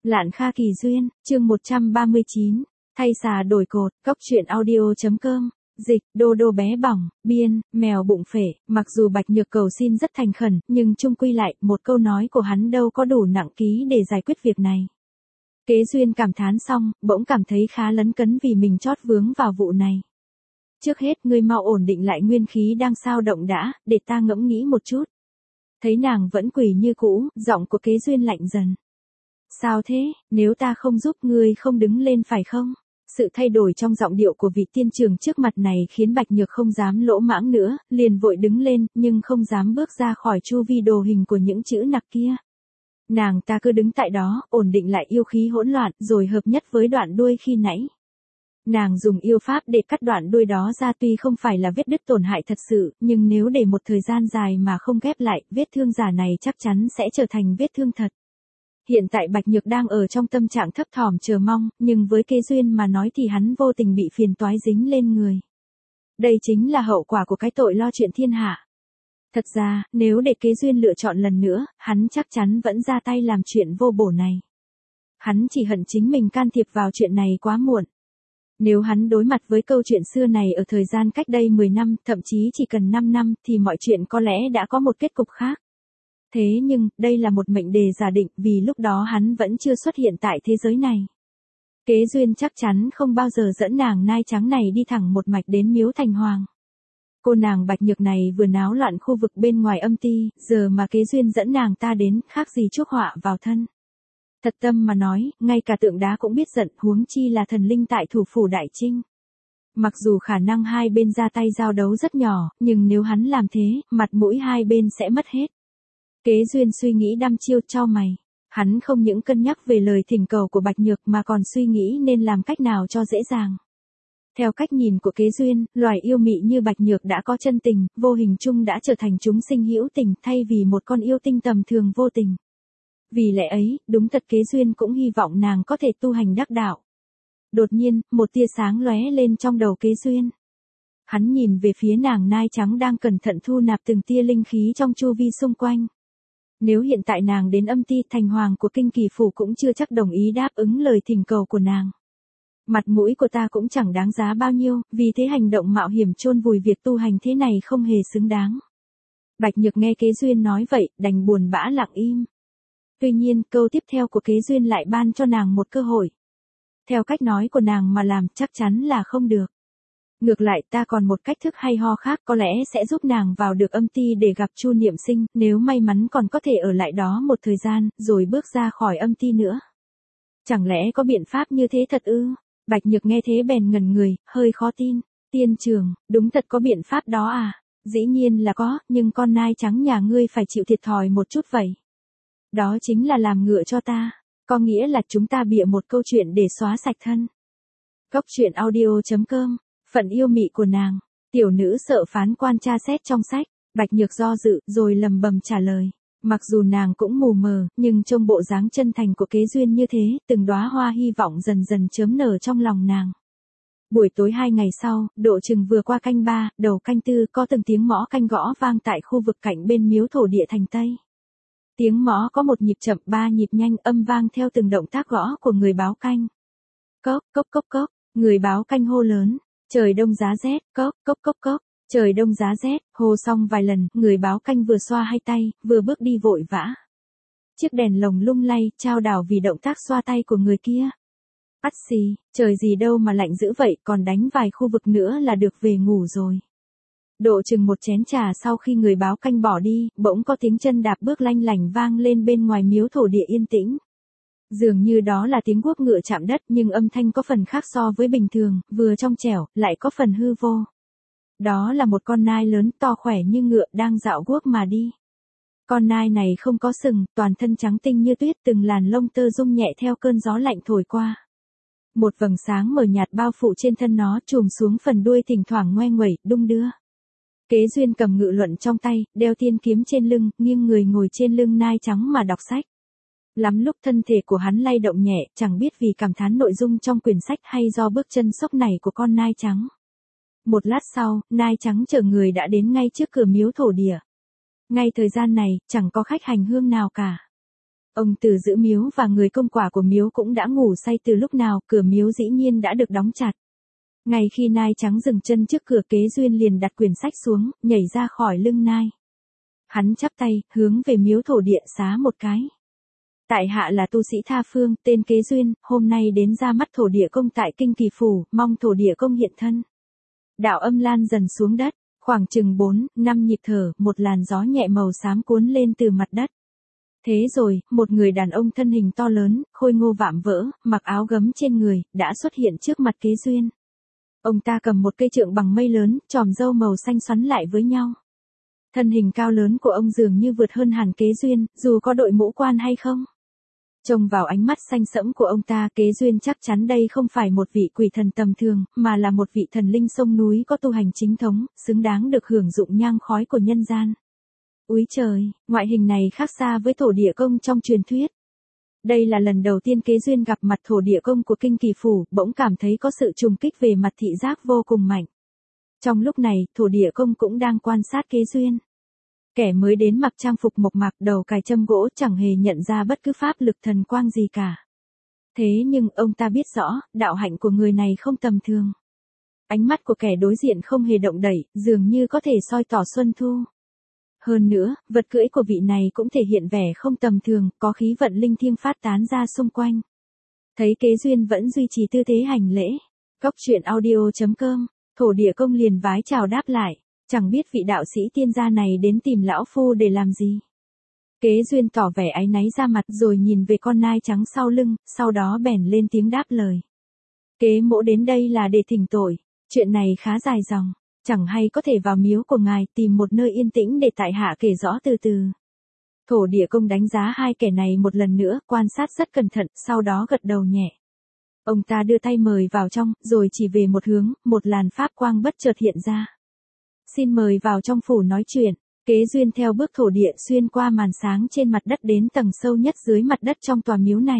Lạn Kha Kỳ Duyên, chương 139, thay xà đổi cột, cóc truyện audio.com, dịch, đô đô bé bỏng, biên, mèo bụng phể, mặc dù Bạch Nhược cầu xin rất thành khẩn, nhưng chung quy lại, một câu nói của hắn đâu có đủ nặng ký để giải quyết việc này. Kế Duyên cảm thán xong, bỗng cảm thấy khá lấn cấn vì mình chót vướng vào vụ này. Trước hết ngươi mau ổn định lại nguyên khí đang xao động đã, để ta ngẫm nghĩ một chút. Thấy nàng vẫn quỳ như cũ, giọng của Kế Duyên lạnh dần. Sao thế, nếu ta không giúp ngươi không đứng lên phải không? Sự thay đổi trong giọng điệu của vị tiên trưởng trước mặt này khiến Bạch Nhược không dám lỗ mãng nữa, liền vội đứng lên, nhưng không dám bước ra khỏi chu vi đồ hình của những chữ nặc kia. Nàng ta cứ đứng tại đó, ổn định lại yêu khí hỗn loạn, rồi hợp nhất với đoạn đuôi khi nãy. Nàng dùng yêu pháp để cắt đoạn đuôi đó ra, tuy không phải là vết đứt tổn hại thật sự, nhưng nếu để một thời gian dài mà không ghép lại, vết thương giả này chắc chắn sẽ trở thành vết thương thật. Hiện tại Bạch Nhược đang ở trong tâm trạng thấp thỏm chờ mong, nhưng với Kế Duyên mà nói thì hắn vô tình bị phiền toái dính lên người. Đây chính là hậu quả của cái tội lo chuyện thiên hạ. Thật ra, nếu để Kế Duyên lựa chọn lần nữa, hắn chắc chắn vẫn ra tay làm chuyện vô bổ này. Hắn chỉ hận chính mình can thiệp vào chuyện này quá muộn. Nếu hắn đối mặt với câu chuyện xưa này ở thời gian cách đây 10 năm, thậm chí chỉ cần 5 năm, thì mọi chuyện có lẽ đã có một kết cục khác. Thế nhưng, đây là một mệnh đề giả định, vì lúc đó hắn vẫn chưa xuất hiện tại thế giới này. Kế Duyên chắc chắn không bao giờ dẫn nàng nai trắng này đi thẳng một mạch đến miếu thành hoàng. Cô nàng Bạch Nhược này vừa náo loạn khu vực bên ngoài âm ti, giờ mà Kế Duyên dẫn nàng ta đến, khác gì chuốc họa vào thân. Thật tâm mà nói, ngay cả tượng đá cũng biết giận, huống chi là thần linh tại thủ phủ Đại Trinh. Mặc dù khả năng hai bên ra tay giao đấu rất nhỏ, nhưng nếu hắn làm thế, mặt mũi hai bên sẽ mất hết. Kế Duyên suy nghĩ đăm chiêu chau mày. Hắn không những cân nhắc về lời thỉnh cầu của Bạch Nhược mà còn suy nghĩ nên làm cách nào cho dễ dàng. Theo cách nhìn của Kế Duyên, loài yêu mị như Bạch Nhược đã có chân tình, vô hình chung đã trở thành chúng sinh hữu tình thay vì một con yêu tinh tầm thường vô tình. Vì lẽ ấy, đúng thật Kế Duyên cũng hy vọng nàng có thể tu hành đắc đạo. Đột nhiên, một tia sáng lóe lên trong đầu Kế Duyên. Hắn nhìn về phía nàng nai trắng đang cẩn thận thu nạp từng tia linh khí trong chu vi xung quanh. Nếu hiện tại nàng đến âm ti, thành hoàng của Kinh Kỳ Phủ cũng chưa chắc đồng ý đáp ứng lời thỉnh cầu của nàng. Mặt mũi của ta cũng chẳng đáng giá bao nhiêu, vì thế hành động mạo hiểm chôn vùi việc tu hành thế này không hề xứng đáng. Bạch Nhược nghe Kế Duyên nói vậy, đành buồn bã lặng im. Tuy nhiên, câu tiếp theo của Kế Duyên lại ban cho nàng một cơ hội. Theo cách nói của nàng mà làm chắc chắn là không được. Ngược lại, ta còn một cách thức hay ho khác có lẽ sẽ giúp nàng vào được âm ti để gặp Chu Niệm Sinh, nếu may mắn còn có thể ở lại đó một thời gian, rồi bước ra khỏi âm ti nữa. Chẳng lẽ có biện pháp như thế thật ư? Bạch Nhược nghe thế bèn ngẩn người, hơi khó tin. Tiên trưởng, đúng thật có biện pháp đó à? Dĩ nhiên là có, nhưng con nai trắng nhà ngươi phải chịu thiệt thòi một chút vậy. Đó chính là làm ngựa cho ta. Có nghĩa là chúng ta bịa một câu chuyện để xóa sạch thân. Cóc truyện audio.com, phận yêu mị của nàng. Tiểu nữ sợ phán quan tra xét trong sách. Bạch Nhược do dự, rồi lầm bầm trả lời. Mặc dù nàng cũng mù mờ, nhưng trông bộ dáng chân thành của Kế Duyên như thế, từng đóa hoa hy vọng dần dần chớm nở trong lòng nàng. Buổi tối 2 ngày sau, độ chừng vừa qua canh 3, đầu canh 4, có từng tiếng mõ canh gõ vang tại khu vực cạnh bên miếu thổ địa thành Tây. Tiếng mõ có một nhịp chậm, 3 nhịp nhanh, âm vang theo từng động tác gõ của người báo canh. Cốc, cốc, cốc, cốc, người báo canh hô lớn. Trời đông giá rét, cốc, cốc, cốc, cốc. Trời đông giá rét, hô xong vài lần, người báo canh vừa xoa hai tay, vừa bước đi vội vã. Chiếc đèn lồng lung lay, chao đảo vì động tác xoa tay của người kia. Ắt xì, trời gì đâu mà lạnh dữ vậy, còn đánh vài khu vực nữa là được về ngủ rồi. Độ chừng một chén trà sau khi người báo canh bỏ đi, bỗng có tiếng chân đạp bước lanh lảnh vang lên bên ngoài miếu thổ địa yên tĩnh. Dường như đó là tiếng guốc ngựa chạm đất, nhưng âm thanh có phần khác so với bình thường, vừa trong trẻo, lại có phần hư vô. Đó là một con nai lớn to khỏe như ngựa đang dạo guốc mà đi. Con nai này không có sừng, toàn thân trắng tinh như tuyết, từng làn lông tơ rung nhẹ theo cơn gió lạnh thổi qua. Một vầng sáng mờ nhạt bao phủ trên thân nó, trùm xuống phần đuôi thỉnh thoảng ngoe nguẩy, đung đưa. Kế Duyên cầm ngự luận trong tay, đeo tiên kiếm trên lưng, nghiêng người ngồi trên lưng nai trắng mà đọc sách. Lắm lúc thân thể của hắn lay động nhẹ, chẳng biết vì cảm thán nội dung trong quyển sách hay do bước chân sốc nảy của con nai trắng. Một lát sau, nai trắng chở người đã đến ngay trước cửa miếu thổ địa. Ngay thời gian này, chẳng có khách hành hương nào cả. Ông từ giữ miếu và người công quả của miếu cũng đã ngủ say từ lúc nào, cửa miếu dĩ nhiên đã được đóng chặt. Ngay khi nai trắng dừng chân trước cửa, Kế Duyên liền đặt quyển sách xuống, nhảy ra khỏi lưng nai. Hắn chắp tay, hướng về miếu thổ địa xá một cái. Tại hạ là tu sĩ tha phương, tên Kế Duyên, hôm nay đến ra mắt thổ địa công tại Kinh Kỳ Phủ, mong thổ địa công hiện thân. Đạo âm lan dần xuống đất, khoảng chừng 4-5 nhịp thở, một làn gió nhẹ màu xám cuốn lên từ mặt đất. Thế rồi, một người đàn ông thân hình to lớn, khôi ngô vạm vỡ, mặc áo gấm trên người, đã xuất hiện trước mặt Kế Duyên. Ông ta cầm một cây trượng bằng mây lớn, chòm râu màu xanh xoắn lại với nhau. Thân hình cao lớn của ông dường như vượt hơn hẳn Kế Duyên, dù có đội mũ quan hay không. Trông vào ánh mắt xanh sẫm của ông ta, Kế Duyên chắc chắn đây không phải một vị quỷ thần tầm thường, mà là một vị thần linh sông núi có tu hành chính thống, xứng đáng được hưởng dụng nhang khói của nhân gian. Úi trời, ngoại hình này khác xa với thổ địa công trong truyền thuyết. Đây là lần đầu tiên Kế Duyên gặp mặt thổ địa công của Kinh Kỳ Phủ, bỗng cảm thấy có sự trùng kích về mặt thị giác vô cùng mạnh. Trong lúc này, thổ địa công cũng đang quan sát Kế Duyên. Kẻ mới đến mặc trang phục mộc mạc, đầu cài châm gỗ, chẳng hề nhận ra bất cứ pháp lực thần quang gì cả. Thế nhưng ông ta biết rõ, đạo hạnh của người này không tầm thường. Ánh mắt của kẻ đối diện không hề động đậy, dường như có thể soi tỏ xuân thu. Hơn nữa, vật cưỡi của vị này cũng thể hiện vẻ không tầm thường, có khí vận linh thiêng phát tán ra xung quanh. Thấy Kế Duyên vẫn duy trì tư thế hành lễ. Cóc truyện audio.com, thổ địa công liền vái chào đáp lại. Chẳng biết vị đạo sĩ tiên gia này đến tìm lão phu để làm gì. Kế Duyên tỏ vẻ áy náy ra mặt rồi nhìn về con nai trắng sau lưng, sau đó bèn lên tiếng đáp lời. Kế mỗ đến đây là để thỉnh tội, chuyện này khá dài dòng, chẳng hay có thể vào miếu của ngài tìm một nơi yên tĩnh để tại hạ kể rõ từ từ. Thổ địa công đánh giá hai kẻ này một lần nữa, quan sát rất cẩn thận, sau đó gật đầu nhẹ. Ông ta đưa tay mời vào trong, rồi chỉ về một hướng, một làn pháp quang bất chợt hiện ra. Xin mời vào trong phủ nói chuyện. Kế Duyên theo bước thổ địa xuyên qua màn sáng trên mặt đất đến tầng sâu nhất dưới mặt đất trong tòa miếu này.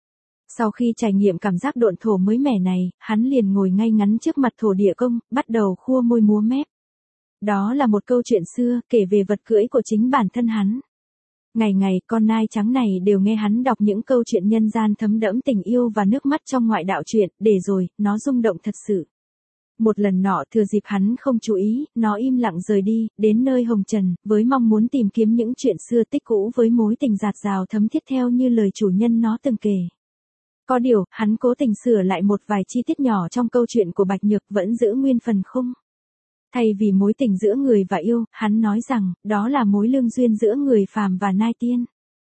Sau khi trải nghiệm cảm giác độn thổ mới mẻ này, hắn liền ngồi ngay ngắn trước mặt thổ địa công, bắt đầu khua môi múa mép. Đó là một câu chuyện xưa, kể về vật cưỡi của chính bản thân hắn. Ngày ngày, con nai trắng này đều nghe hắn đọc những câu chuyện nhân gian thấm đẫm tình yêu và nước mắt trong ngoại đạo truyện, để rồi, nó rung động thật sự. Một lần nọ thừa dịp hắn không chú ý, nó im lặng rời đi, đến nơi hồng trần, với mong muốn tìm kiếm những chuyện xưa tích cũ với mối tình dạt dào thấm thiết theo như lời chủ nhân nó từng kể. Có điều, hắn cố tình sửa lại một vài chi tiết nhỏ trong câu chuyện của Bạch Nhược vẫn giữ nguyên phần khung. Thay vì mối tình giữa người và yêu, hắn nói rằng, đó là mối lương duyên giữa người phàm và nai tiên.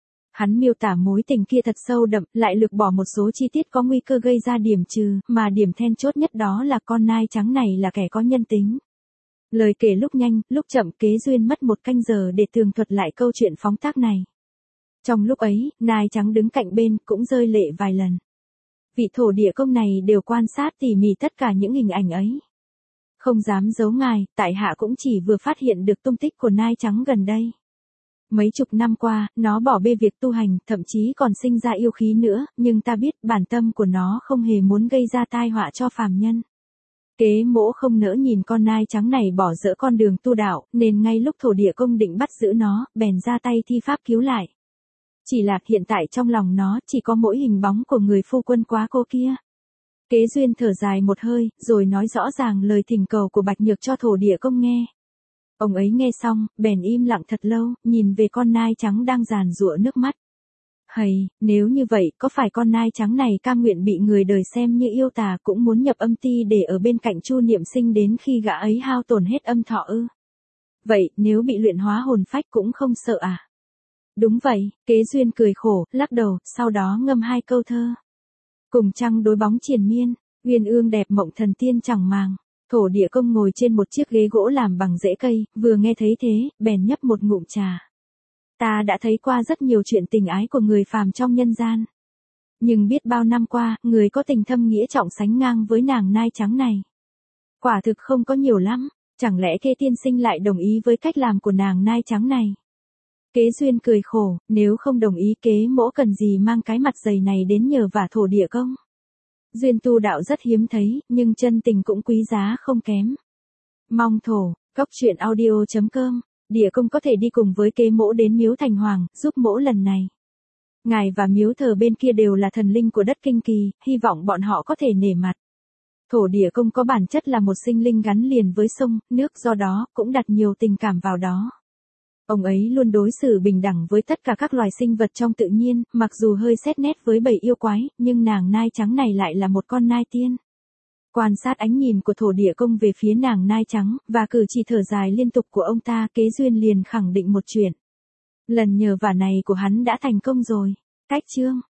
Hắn miêu tả mối tình kia thật sâu đậm, lại lược bỏ một số chi tiết có nguy cơ gây ra điểm trừ, mà điểm then chốt nhất đó là con nai trắng này là kẻ có nhân tính. Lời kể lúc nhanh, lúc chậm, Kế Duyên mất 1 canh giờ để tường thuật lại câu chuyện phóng tác này. Trong lúc ấy, nai trắng đứng cạnh bên, cũng rơi lệ vài lần. Vị thổ địa công này đều quan sát tỉ mỉ tất cả những hình ảnh ấy. Không dám giấu ngài, tại hạ cũng chỉ vừa phát hiện được tung tích của nai trắng gần đây. Mấy chục năm qua, nó bỏ bê việc tu hành, thậm chí còn sinh ra yêu khí nữa, nhưng ta biết bản tâm của nó không hề muốn gây ra tai họa cho phàm nhân. Kế mỗ không nỡ nhìn con nai trắng này bỏ dỡ con đường tu đạo, nên ngay lúc thổ địa công định bắt giữ nó, bèn ra tay thi pháp cứu lại. Chỉ là hiện tại trong lòng nó chỉ có mỗi hình bóng của người phu quân quá cô kia. Kế Duyên thở dài một hơi, rồi nói rõ ràng lời thỉnh cầu của Bạch Nhược cho thổ địa công nghe. Ông ấy nghe xong, bèn im lặng thật lâu, nhìn về con nai trắng đang giàn giụa nước mắt. Hầy, nếu như vậy, có phải con nai trắng này cam nguyện bị người đời xem như yêu tà cũng muốn nhập âm ti để ở bên cạnh Chu Niệm Sinh đến khi gã ấy hao tổn hết âm thọ ư? Vậy, nếu bị luyện hóa hồn phách cũng không sợ à? Đúng vậy, Kế Duyên cười khổ, lắc đầu, sau đó ngâm 2 câu thơ. Cùng trăng đối bóng triền miên, uyên ương đẹp mộng thần tiên chẳng màng. Thổ địa công ngồi trên một chiếc ghế gỗ làm bằng rễ cây, vừa nghe thấy thế, bèn nhấp một ngụm trà. Ta đã thấy qua rất nhiều chuyện tình ái của người phàm trong nhân gian. Nhưng biết bao năm qua, người có tình thâm nghĩa trọng sánh ngang với nàng nai trắng này. Quả thực không có nhiều lắm, chẳng lẽ Kế tiên sinh lại đồng ý với cách làm của nàng nai trắng này? Kế Duyên cười khổ, nếu không đồng ý Kế mỗ cần gì mang cái mặt dày này đến nhờ vả thổ địa công. Duyên tu đạo rất hiếm thấy, nhưng chân tình cũng quý giá không kém. Mong thổ, cóc truyện audio.com, địa công có thể đi cùng với Kế mỗ đến miếu thành hoàng, giúp mỗ lần này. Ngài và miếu thờ bên kia đều là thần linh của đất Kinh Kỳ, hy vọng bọn họ có thể nể mặt. Thổ địa công có bản chất là một sinh linh gắn liền với sông, nước, do đó, cũng đặt nhiều tình cảm vào đó. Ông ấy luôn đối xử bình đẳng với tất cả các loài sinh vật trong tự nhiên, mặc dù hơi xét nét với bầy yêu quái, nhưng nàng nai trắng này lại là một con nai tiên. Quan sát ánh nhìn của thổ địa công về phía nàng nai trắng, và cử chỉ thở dài liên tục của ông ta, Kế Duyên liền khẳng định một chuyện. Lần nhờ vả này của hắn đã thành công rồi. Cách chương